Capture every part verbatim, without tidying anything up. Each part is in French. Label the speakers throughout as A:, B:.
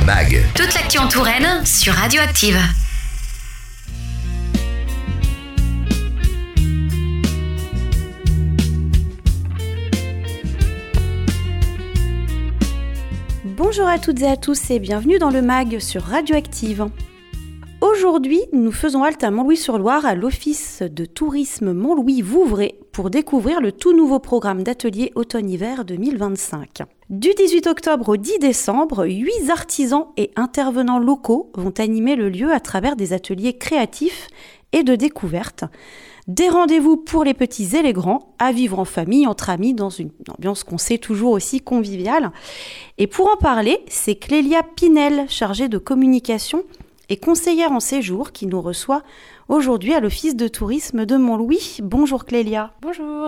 A: M A G.
B: Toute l'actu en Touraine sur Radioactive.
C: Bonjour à toutes et à tous et bienvenue dans le M A G sur Radioactive. Aujourd'hui, nous faisons halte à Montlouis-sur-Loire à l'Office de tourisme Montlouis-Vouvray pour découvrir le tout nouveau programme d'atelier automne-hiver deux mille vingt-cinq. Du dix-huit octobre au dix décembre, huit artisans et intervenants locaux vont animer le lieu à travers des ateliers créatifs et de découverte. Des rendez-vous pour les petits et les grands, à vivre en famille, entre amis, dans une ambiance qu'on sait toujours aussi conviviale. Et pour en parler, c'est Clélia Pinel, chargée de communication et conseillère en séjour, qui nous reçoit aujourd'hui à l'Office de tourisme de Montlouis. Bonjour Clélia.
D: Bonjour.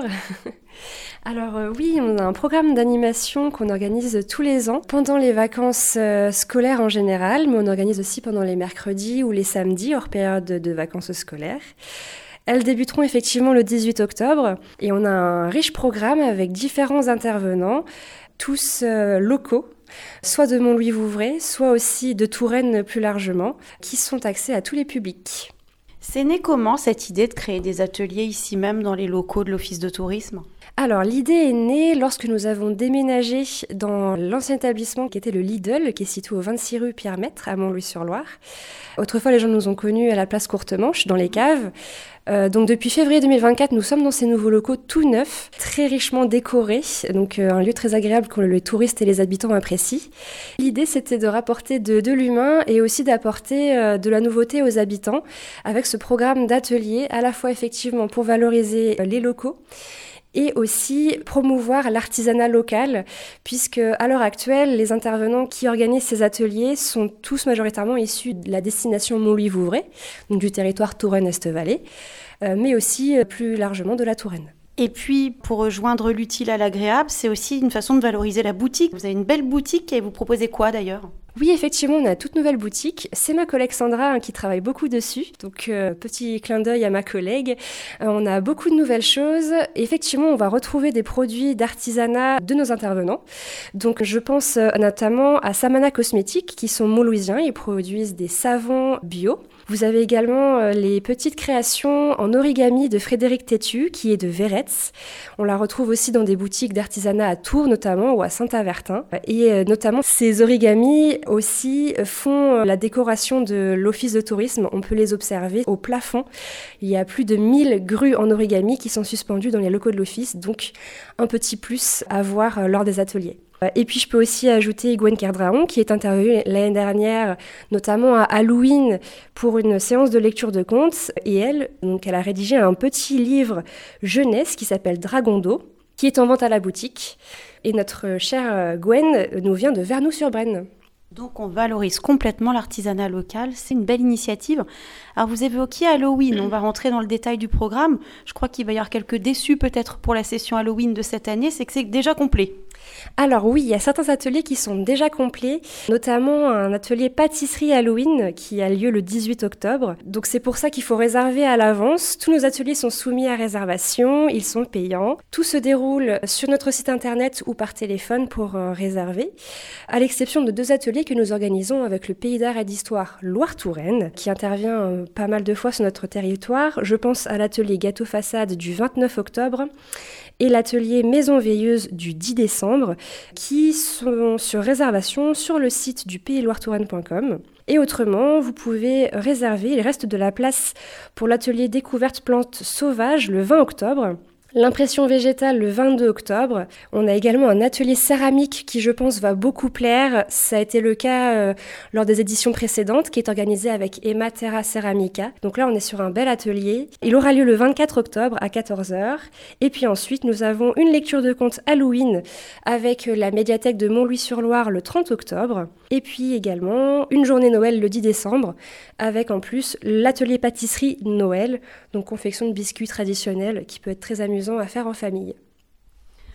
D: Alors euh, oui, on a un programme d'animation qu'on organise tous les ans pendant les vacances euh, scolaires en général, mais on organise aussi pendant les mercredis ou les samedis hors période de, de vacances scolaires. Elles débuteront effectivement le dix-huit octobre et on a un riche programme avec différents intervenants, tous euh, locaux, soit de Montlouis-Vouvray, soit aussi de Touraine plus largement, qui sont accès à tous les publics.
C: C'est né comment cette idée de créer des ateliers ici même dans les locaux de l'Office de tourisme ?
D: Alors, l'idée est née lorsque nous avons déménagé dans l'ancien établissement qui était le Lidl, qui est situé au vingt-six rue Pierre-Maitre à Montlouis-sur-Loire. Autrefois, les gens nous ont connus à la place Courtemanche, dans les caves. Euh, donc, depuis février deux mille vingt-quatre, nous sommes dans ces nouveaux locaux tout neufs, très richement décorés. Donc, euh, un lieu très agréable que les touristes et les habitants apprécient. L'idée, c'était de rapporter de, de l'humain et aussi d'apporter euh, de la nouveauté aux habitants avec ce programme d'atelier, à la fois effectivement pour valoriser euh, les locaux, et aussi promouvoir l'artisanat local, puisque à l'heure actuelle, les intervenants qui organisent ces ateliers sont tous majoritairement issus de la destination Montlouis-Vouvray, donc du territoire Touraine-Est-Vallée, euh, mais aussi euh, plus largement de la Touraine.
C: Et puis, pour rejoindre l'utile à l'agréable, c'est aussi une façon de valoriser la boutique. Vous avez une belle boutique et vous proposez quoi d'ailleurs ?
D: Oui, effectivement, on a une toute nouvelle boutique. C'est ma collègue Sandra hein, qui travaille beaucoup dessus. Donc, euh, petit clin d'œil à ma collègue. Euh, on a beaucoup de nouvelles choses. Effectivement, on va retrouver des produits d'artisanat de nos intervenants. Donc, je pense euh, notamment à Samana Cosmétiques, qui sont montlouisiens. Ils produisent des savons bio. Vous avez également euh, les petites créations en origami de Frédéric Tétu, qui est de Véretz. On la retrouve aussi dans des boutiques d'artisanat à Tours, notamment, ou à Saint-Avertin. Et euh, notamment, ces origamis aussi font la décoration de l'Office de tourisme. On peut les observer au plafond. Il y a plus de mille grues en origami qui sont suspendues dans les locaux de l'Office, donc un petit plus à voir lors des ateliers. Et puis je peux aussi ajouter Gwen Kerdraon qui est intervenue l'année dernière, notamment à Halloween pour une séance de lecture de contes. Et elle, donc elle a rédigé un petit livre jeunesse qui s'appelle Dragon d'eau, qui est en vente à la boutique. Et notre chère Gwen nous vient de Vernoux-sur-Brenne.
C: Donc on valorise complètement l'artisanat local, c'est une belle initiative. Alors vous évoquiez Halloween, on va rentrer dans le détail du programme. Je crois qu'il va y avoir quelques déçus peut-être pour la session Halloween de cette année, c'est que c'est déjà complet.
D: Alors oui, il y a certains ateliers qui sont déjà complets, notamment un atelier pâtisserie Halloween qui a lieu le dix-huit octobre. Donc c'est pour ça qu'il faut réserver à l'avance. Tous nos ateliers sont soumis à réservation, ils sont payants. Tout se déroule sur notre site internet ou par téléphone pour euh, réserver, à l'exception de deux ateliers que nous organisons avec le Pays d'art et d'histoire Loire-Touraine, qui intervient euh, pas mal de fois sur notre territoire. Je pense à l'atelier gâteau façade du vingt-neuf octobre et l'atelier maison veilleuse du dix décembre, qui sont sur réservation sur le site du pays loire touraine point com. Et autrement, vous pouvez réserver, il reste de la place pour l'atelier découverte plantes sauvages le vingt octobre. L'impression végétale le vingt-deux octobre. On a également un atelier céramique qui, je pense, va beaucoup plaire. Ça a été le cas euh, lors des éditions précédentes, qui est organisé avec Emma Terra Ceramica. Donc là, on est sur un bel atelier. Il aura lieu le vingt-quatre octobre à quatorze heures. Et puis ensuite, nous avons une lecture de contes Halloween avec la médiathèque de Montlouis-sur-Loire le trente octobre. Et puis également une journée Noël le dix décembre, avec en plus l'atelier pâtisserie Noël, donc confection de biscuits traditionnels qui peut être très amusant à faire en famille.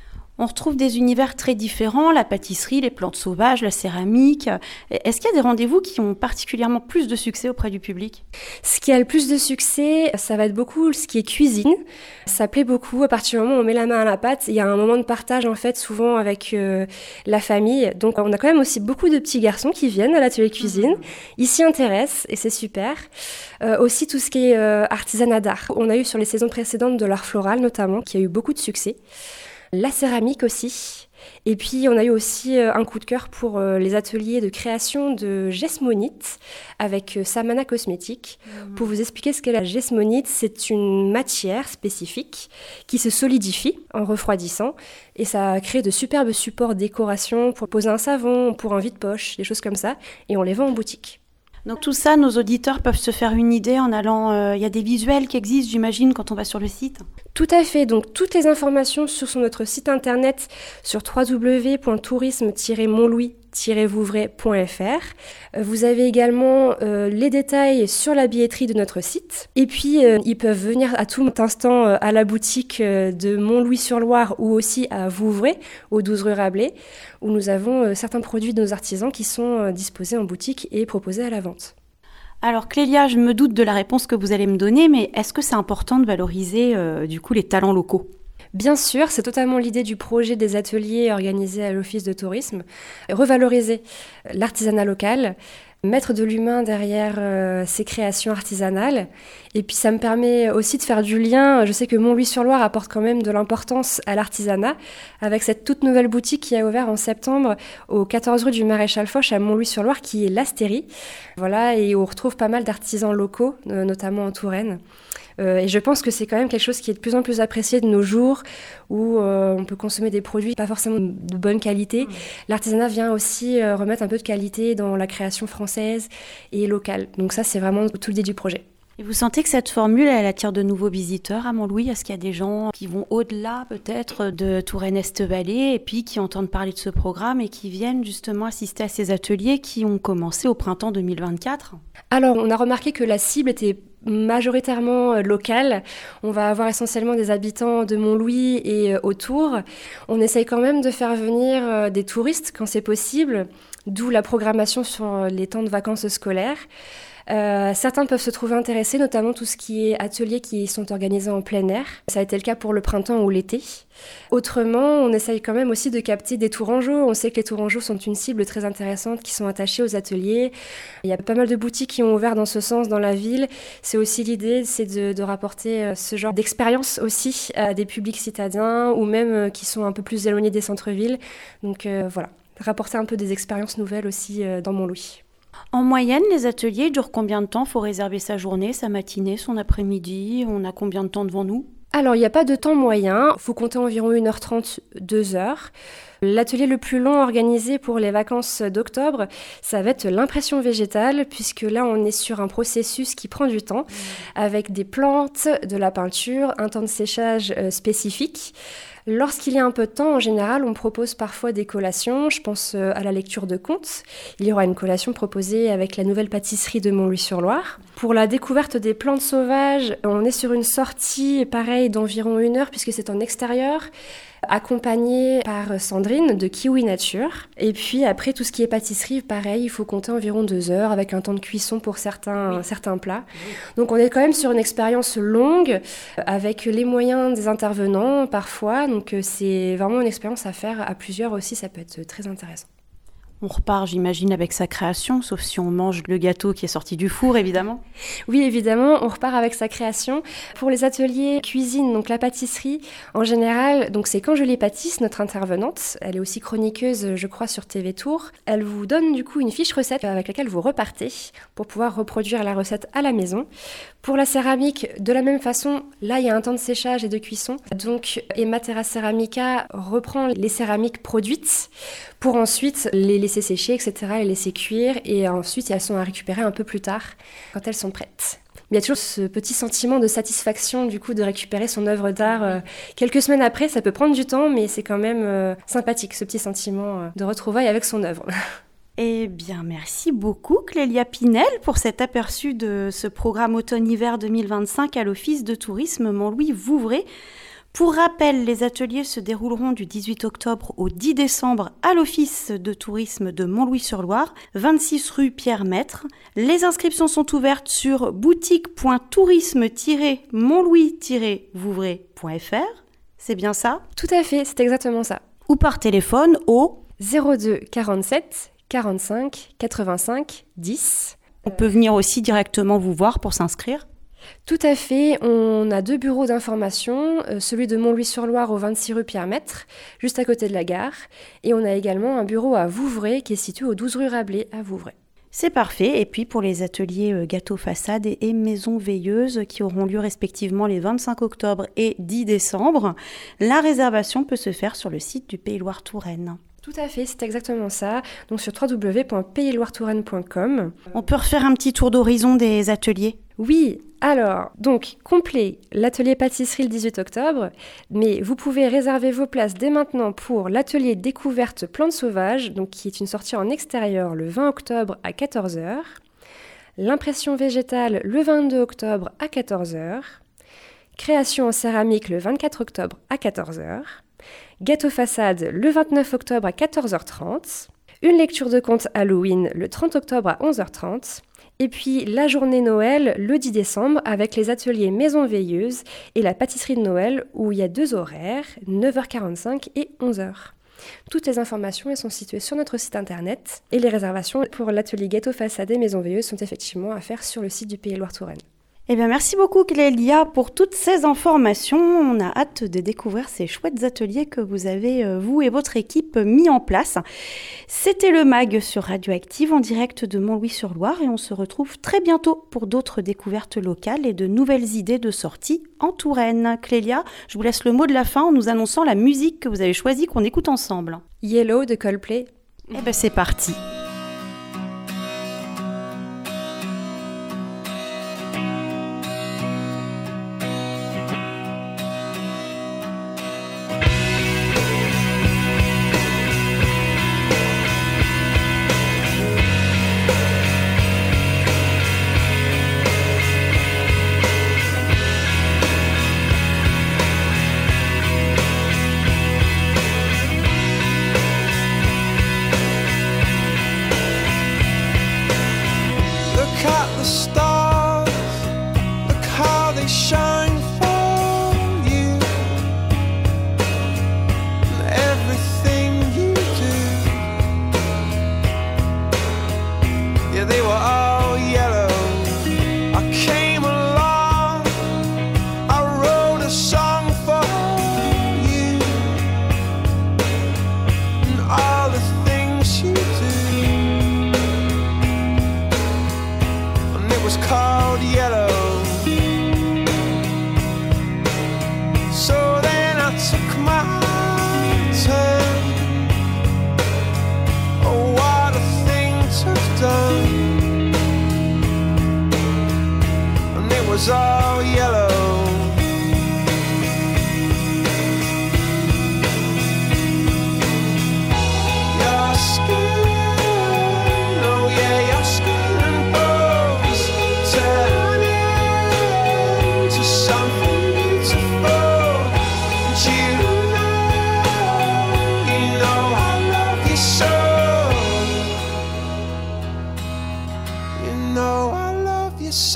C: On retrouve des univers très différents, la pâtisserie, les plantes sauvages, la céramique. Est-ce qu'il y a des rendez-vous qui ont particulièrement plus de succès auprès du public ?
D: Ce qui a le plus de succès, ça va être beaucoup ce qui est cuisine. Ça plaît beaucoup. À partir du moment où on met la main à la pâte, il y a un moment de partage en fait, souvent avec euh, la famille. Donc on a quand même aussi beaucoup de petits garçons qui viennent à l'atelier cuisine. Ils s'y intéressent et c'est super. Euh, aussi tout ce qui est euh, artisanat d'art. On a eu sur les saisons précédentes de l'art floral notamment, qui a eu beaucoup de succès. La céramique aussi. Et puis, on a eu aussi euh, un coup de cœur pour euh, les ateliers de création de gesmonite avec euh, Samana Cosmétique. Mmh. Pour vous expliquer ce qu'est la gesmonite, c'est une matière spécifique qui se solidifie en refroidissant et ça crée de superbes supports décoration pour poser un savon, pour un vide-poche, des choses comme ça. Et on les vend en boutique.
C: Donc tout ça, nos auditeurs peuvent se faire une idée en allant... Il euh, y a des visuels qui existent, j'imagine, quand on va sur le site.
D: Tout à fait. Donc toutes les informations sont sur notre site internet sur w w w point tourisme tiret montlouis tiret vouvray point f r. Vous avez également euh, les détails sur la billetterie de notre site. Et puis, euh, ils peuvent venir à tout instant euh, à la boutique euh, de Montlouis-sur-Loire ou aussi à Vouvray, au douze rue Rabelais, où nous avons euh, certains produits de nos artisans qui sont euh, disposés en boutique et proposés à la vente.
C: Alors Clélia, je me doute de la réponse que vous allez me donner, mais est-ce que c'est important de valoriser euh, du coup les talents locaux ?
D: Bien sûr, c'est totalement l'idée du projet des ateliers organisés à l'Office de tourisme. Revaloriser l'artisanat local, mettre de l'humain derrière euh, ces créations artisanales. Et puis ça me permet aussi de faire du lien. Je sais que Montlouis-sur-Loire apporte quand même de l'importance à l'artisanat, avec cette toute nouvelle boutique qui a ouvert en septembre au quatorze rue du Maréchal Foch à Montlouis-sur-Loire, qui est l'Astérie. Voilà, et on retrouve pas mal d'artisans locaux, euh, notamment en Touraine. Euh, et je pense que c'est quand même quelque chose qui est de plus en plus apprécié de nos jours, où euh, on peut consommer des produits pas forcément de bonne qualité. Mmh. L'artisanat vient aussi euh, remettre un peu de qualité dans la création française et locale. Donc ça, c'est vraiment toute l'idée du projet.
C: Et vous sentez que cette formule, elle attire de nouveaux visiteurs à Montlouis ? Est-ce qu'il y a des gens qui vont au-delà peut-être de Touraine-Est-Vallée et puis qui entendent parler de ce programme et qui viennent justement assister à ces ateliers qui ont commencé au printemps deux mille vingt-quatre ?
D: Alors, on a remarqué que la cible était majoritairement locale. On va avoir essentiellement des habitants de Montlouis et euh, autour. On essaye quand même de faire venir euh, des touristes quand c'est possible, d'où la programmation sur les temps de vacances scolaires. Euh, certains peuvent se trouver intéressés, notamment tout ce qui est ateliers qui sont organisés en plein air. Ça a été le cas pour le printemps ou l'été. Autrement, on essaye quand même aussi de capter des tourangeaux. On sait que les tourangeaux sont une cible très intéressante, qui sont attachés aux ateliers. Il y a pas mal de boutiques qui ont ouvert dans ce sens dans la ville. C'est aussi l'idée, c'est de, de rapporter ce genre d'expérience aussi à des publics citadins ou même qui sont un peu plus éloignés des centres-villes. Donc euh, voilà, rapporter un peu des expériences nouvelles aussi euh, dans Montlouis.
C: En moyenne, les ateliers durent combien de temps ? Il faut réserver sa journée, sa matinée, son après-midi. On a combien de temps devant nous ?
D: Alors, il n'y a pas de temps moyen. Il faut compter environ une heure trente, deux heures. L'atelier le plus long organisé pour les vacances d'octobre, ça va être l'impression végétale, puisque là, on est sur un processus qui prend du temps, avec des plantes, de la peinture, un temps de séchage euh, spécifique. Lorsqu'il y a un peu de temps, en général, on propose parfois des collations. Je pense à la lecture de contes. Il y aura une collation proposée avec la nouvelle pâtisserie de Montlouis-sur-Loire. Pour la découverte des plantes sauvages, on est sur une sortie, pareil, d'environ une heure, puisque c'est en extérieur, accompagnée par Sandrine de Kiwi Nature. Et puis après, tout ce qui est pâtisserie, pareil, il faut compter environ deux heures, avec un temps de cuisson pour certains, oui. certains plats. Oui. Donc on est quand même sur une expérience longue, avec les moyens des intervenants, parfois. Donc c'est vraiment une expérience à faire à plusieurs aussi, ça peut être très intéressant.
C: On repart, j'imagine, avec sa création, sauf si on mange le gâteau qui est sorti du four, évidemment.
D: Oui, évidemment, on repart avec sa création. Pour les ateliers cuisine, donc la pâtisserie, en général, donc c'est quand je les pâtisse, notre intervenante, elle est aussi chroniqueuse, je crois, sur T V Tour. Elle vous donne du coup une fiche recette avec laquelle vous repartez pour pouvoir reproduire la recette à la maison. Pour la céramique, de la même façon, là, il y a un temps de séchage et de cuisson. Donc, Emma Terra Ceramica reprend les céramiques produites pour ensuite les laisser sécher, et cetera, les laisser cuire, et ensuite elles sont à récupérer un peu plus tard quand elles sont prêtes. Il y a toujours ce petit sentiment de satisfaction du coup de récupérer son œuvre d'art euh, quelques semaines après. Ça peut prendre du temps, mais c'est quand même euh, sympathique, ce petit sentiment euh, de retrouvailles avec son œuvre.
C: Eh bien, merci beaucoup Clélia Pinel pour cet aperçu de ce programme automne-hiver deux mille vingt-cinq à l'Office de tourisme Montlouis-Vouvray. Pour rappel, les ateliers se dérouleront du dix-huit octobre au dix décembre à l'Office de tourisme de Montlouis-sur-Loire, vingt-six rue Pierre-Maître. Les inscriptions sont ouvertes sur boutique point tourisme tiret montlouis tiret vouvray point f r. C'est bien ça ?
D: Tout à fait, c'est exactement ça.
C: Ou par téléphone au
D: zéro deux quarante-sept quarante-cinq quatre-vingt-cinq dix.
C: On peut venir aussi directement vous voir pour s'inscrire ?
D: Tout à fait, on a deux bureaux d'information, euh, celui de Montlouis-sur-Loire au vingt-six rue Pierre-Maître, juste à côté de la gare, et on a également un bureau à Vouvray qui est situé au douze rue Rabelais à Vouvray.
C: C'est parfait, et puis pour les ateliers euh, gâteaux façade et, et maisons veilleuses qui auront lieu respectivement les vingt-cinq octobre et dix décembre, la réservation peut se faire sur le site du Pays Loire Touraine.
D: Tout à fait, c'est exactement ça, donc sur w w w point pays loire touraine point com.
C: On peut refaire un petit tour d'horizon des ateliers ?
D: Oui, alors, donc, complet, l'atelier pâtisserie le dix-huit octobre, mais vous pouvez réserver vos places dès maintenant pour l'atelier découverte plantes sauvages, donc qui est une sortie en extérieur le vingt octobre à quatorze heures, l'impression végétale le vingt-deux octobre à quatorze heures, création en céramique le vingt-quatre octobre à quatorze heures, gâteau façade le vingt-neuf octobre à quatorze heures trente, une lecture de contes Halloween le trente octobre à onze heures trente, et puis la journée Noël le dix décembre avec les ateliers Maison Veilleuse et la pâtisserie de Noël où il y a deux horaires, neuf heures quarante-cinq et onze heures. Toutes les informations elles sont situées sur notre site internet et les réservations pour l'atelier gâteau façade et Maison Veilleuse sont effectivement à faire sur le site du Pays Loire Touraine.
C: Eh bien, merci beaucoup Clélia pour toutes ces informations. On a hâte de découvrir ces chouettes ateliers que vous avez, euh, vous et votre équipe, mis en place. C'était le MAG sur Radioactive en direct de Montlouis-sur-Loire et on se retrouve très bientôt pour d'autres découvertes locales et de nouvelles idées de sortie en Touraine. Clélia, je vous laisse le mot de la fin en nous annonçant la musique que vous avez choisie qu'on écoute ensemble.
D: Yellow de Coldplay.
C: Eh bien, c'est parti.
A: was all yellow. Your skin, oh yeah, your skin and bones turn into something beautiful. And you know, you know I love you so. You know I love you so.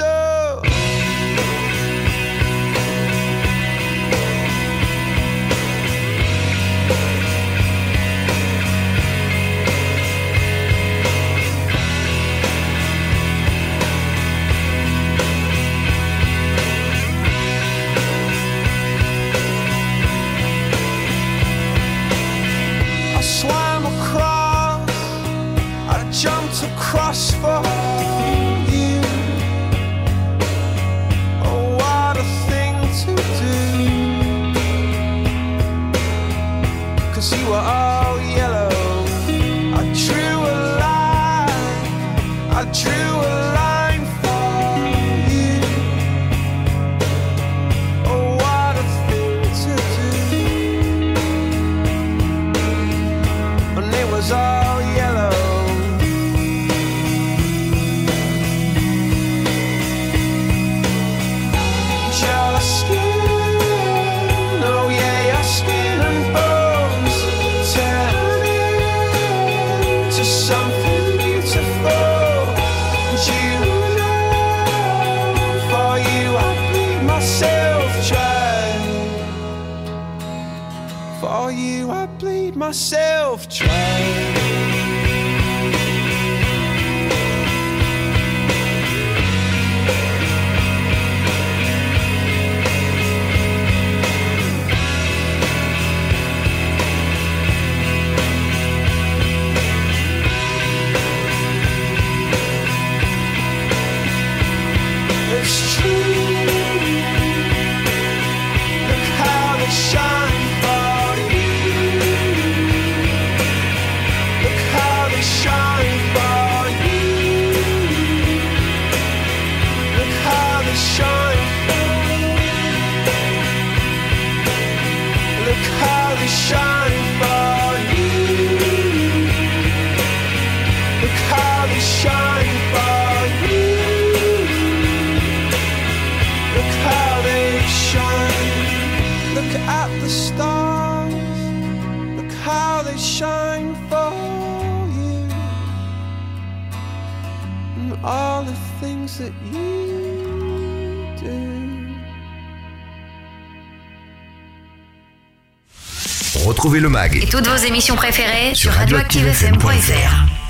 A: Jumped across for you. Oh, what a thing to do. 'Cause you were all yellow. I drew a line, I drew a line for you. Oh, what a thing to do. And it was all yellow. Your skin, oh For you I bleed myself dry. It's true. Look how they shine for you. Look how they shine for you. Look how they shine for you. Look how they shine for you. Look how they shine for you. Look how they shine. Look at the stars. Look how they shine for you. And all the things that you do.
E: Retrouvez le mag
B: Et toutes vos émissions préférées sur radioactive f m point f r.